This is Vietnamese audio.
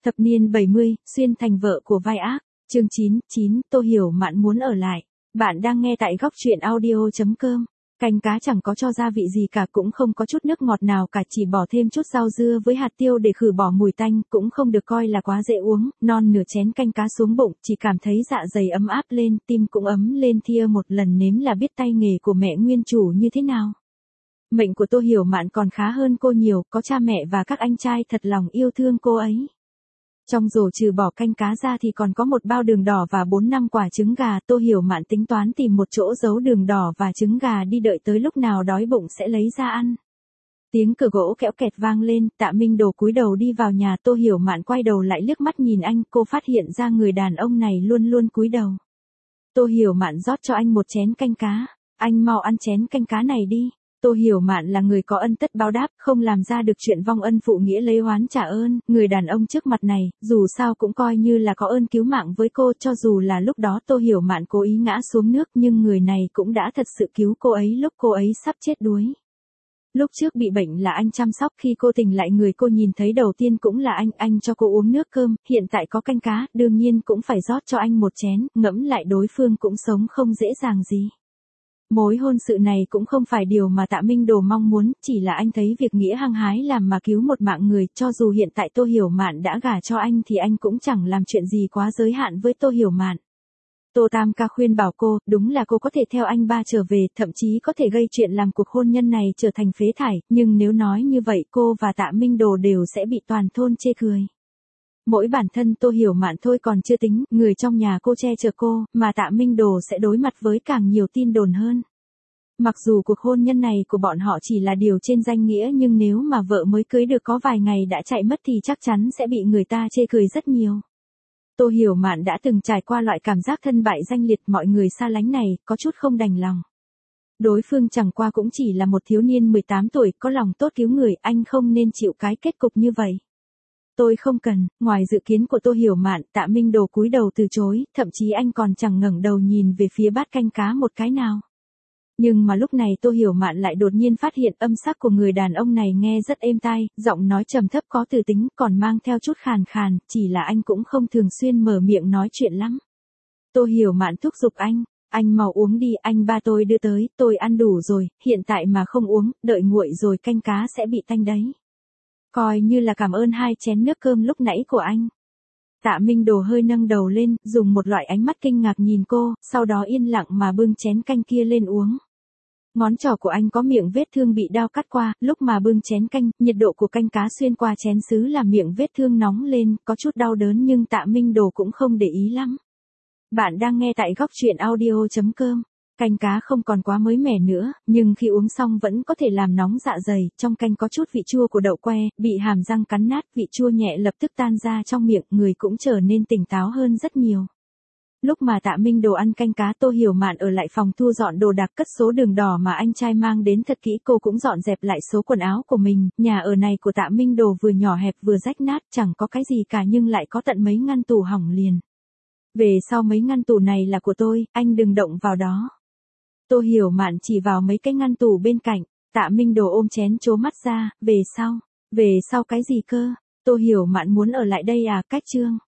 Thập niên 70, xuyên thành vợ của vai ác. Chương 9, Tô Hiểu Mạn muốn ở lại. Bạn đang nghe tại góc truyện audio.com. Canh cá chẳng có cho gia vị gì cả, cũng không có chút nước ngọt nào cả, chỉ bỏ thêm chút rau dưa với hạt tiêu để khử bỏ mùi tanh, cũng không được coi là quá dễ uống. Non nửa chén canh cá xuống bụng, chỉ cảm thấy dạ dày ấm áp lên, tim cũng ấm lên, thia một lần nếm là biết tay nghề của mẹ nguyên chủ như thế nào. Mệnh của Tô Hiểu Mạn còn khá hơn cô nhiều, có cha mẹ và các anh trai thật lòng yêu thương cô ấy. Trong rổ trừ bỏ canh cá ra thì còn có một bao đường đỏ và 4-5 quả trứng gà. Tô Hiểu Mạn tính toán tìm một chỗ giấu đường đỏ và trứng gà đi, đợi tới lúc nào đói bụng sẽ lấy ra ăn. Tiếng cửa gỗ kẽo kẹt vang lên, Tạ Minh Đồ cúi đầu đi vào nhà. Tô Hiểu Mạn quay đầu lại liếc mắt nhìn anh, cô phát hiện ra người đàn ông này luôn luôn cúi đầu. Tô Hiểu Mạn rót cho anh một chén canh cá. Anh mau ăn chén canh cá này đi. Tô Hiểu Mạn là người có ân tất báo đáp, không làm ra được chuyện vong ân phụ nghĩa lấy oán trả ơn. Người đàn ông trước mặt này, dù sao cũng coi như là có ơn cứu mạng với cô, cho dù là lúc đó Tô Hiểu Mạn cố ý ngã xuống nước, nhưng người này cũng đã thật sự cứu cô ấy lúc cô ấy sắp chết đuối. Lúc trước bị bệnh là anh chăm sóc, khi cô tỉnh lại người cô nhìn thấy đầu tiên cũng là anh cho cô uống nước cơm, hiện tại có canh cá, đương nhiên cũng phải rót cho anh một chén, ngẫm lại đối phương cũng sống không dễ dàng gì. Mối hôn sự này cũng không phải điều mà Tạ Minh Đồ mong muốn, chỉ là anh thấy việc nghĩa hăng hái làm mà cứu một mạng người, cho dù hiện tại Tô Hiểu Mạn đã gả cho anh thì anh cũng chẳng làm chuyện gì quá giới hạn với Tô Hiểu Mạn. Tô Tam ca khuyên bảo cô, đúng là cô có thể theo anh ba trở về, thậm chí có thể gây chuyện làm cuộc hôn nhân này trở thành phế thải, nhưng nếu nói như vậy cô và Tạ Minh Đồ đều sẽ bị toàn thôn chê cười. Mỗi bản thân Tô Hiểu Mạn thôi còn chưa tính, người trong nhà cô che chở cô, mà Tạ Minh Đồ sẽ đối mặt với càng nhiều tin đồn hơn. Mặc dù cuộc hôn nhân này của bọn họ chỉ là điều trên danh nghĩa, nhưng nếu mà vợ mới cưới được có vài ngày đã chạy mất thì chắc chắn sẽ bị người ta chê cười rất nhiều. Tô Hiểu Mạn đã từng trải qua loại cảm giác thân bại danh liệt, mọi người xa lánh này, có chút không đành lòng. Đối phương chẳng qua cũng chỉ là một thiếu niên 18 tuổi, có lòng tốt cứu người, anh không nên chịu cái kết cục như vậy. Tôi không cần. Ngoài dự kiến của Tô Hiểu Mạn, Tạ Minh Đồ cúi đầu từ chối, thậm chí anh còn chẳng ngẩng đầu nhìn về phía bát canh cá một cái nào. Nhưng mà lúc này Tô Hiểu Mạn lại đột nhiên phát hiện âm sắc của người đàn ông này nghe rất êm tai, giọng nói trầm thấp có từ tính, còn mang theo chút khàn khàn, chỉ là anh cũng không thường xuyên mở miệng nói chuyện lắm. Tô Hiểu Mạn thúc giục anh mau uống đi, anh ba tôi đưa tới, tôi ăn đủ rồi, hiện tại mà không uống, đợi nguội rồi canh cá sẽ bị tanh đấy. Coi như là cảm ơn 2 chén nước cơm lúc nãy của anh. Tạ Minh Đồ hơi nâng đầu lên, dùng một loại ánh mắt kinh ngạc nhìn cô, sau đó yên lặng mà bưng chén canh kia lên uống. Ngón trỏ của anh có miệng vết thương bị dao cắt qua, lúc mà bưng chén canh, nhiệt độ của canh cá xuyên qua chén sứ làm miệng vết thương nóng lên, có chút đau đớn nhưng Tạ Minh Đồ cũng không để ý lắm. Bạn đang nghe tại góc truyện audio.com. Canh cá không còn quá mới mẻ nữa, nhưng khi uống xong vẫn có thể làm nóng dạ dày, trong canh có chút vị chua của đậu que, bị hàm răng cắn nát, vị chua nhẹ lập tức tan ra trong miệng, người cũng trở nên tỉnh táo hơn rất nhiều. Lúc mà Tạ Minh Đồ ăn canh cá, Tô Hiểu Mạn ở lại phòng thu dọn đồ đạc, cất số đường đỏ mà anh trai mang đến thật kỹ, cô cũng dọn dẹp lại số quần áo của mình. Nhà ở này của Tạ Minh Đồ vừa nhỏ hẹp vừa rách nát, chẳng có cái gì cả nhưng lại có tận mấy ngăn tủ hỏng liền. Về sau mấy ngăn tủ này là của tôi, anh đừng động vào đó. Tô Hiểu Mạn chỉ vào mấy cái ngăn tủ bên cạnh. Tạ Minh Đồ ôm chén trố mắt ra, về sau cái gì cơ? Tô Hiểu Mạn muốn ở lại đây à? Cách chương